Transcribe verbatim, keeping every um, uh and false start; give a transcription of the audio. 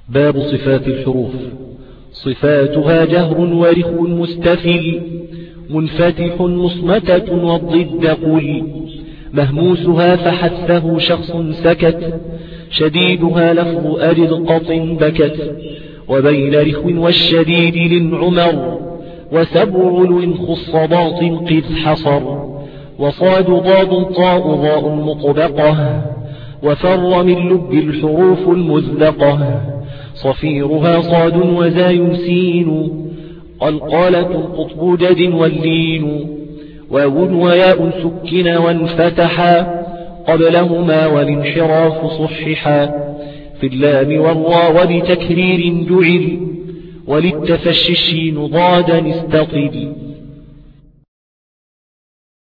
باب صفات الحروف. صفاتها جهر ورخو مستفل منفتح مصمتة والضد قل مهموسها فحثه شخص سكت شديدها لفظ أجد قط بكت وبين رخو والشديد للعمر وسبع علو خص ضاط قذ حصر وصاد ضاد طاء ضاء مطبقة وفر من لب الحروف المزدقة صفيرها صاد وزاي سين قلقالة قطب جد واللين واو وياء سكن وانفتحا قبلهما والانحراف صححا في اللام والراء ولتكرير جعل وللتفشي الشين ضادا استطل.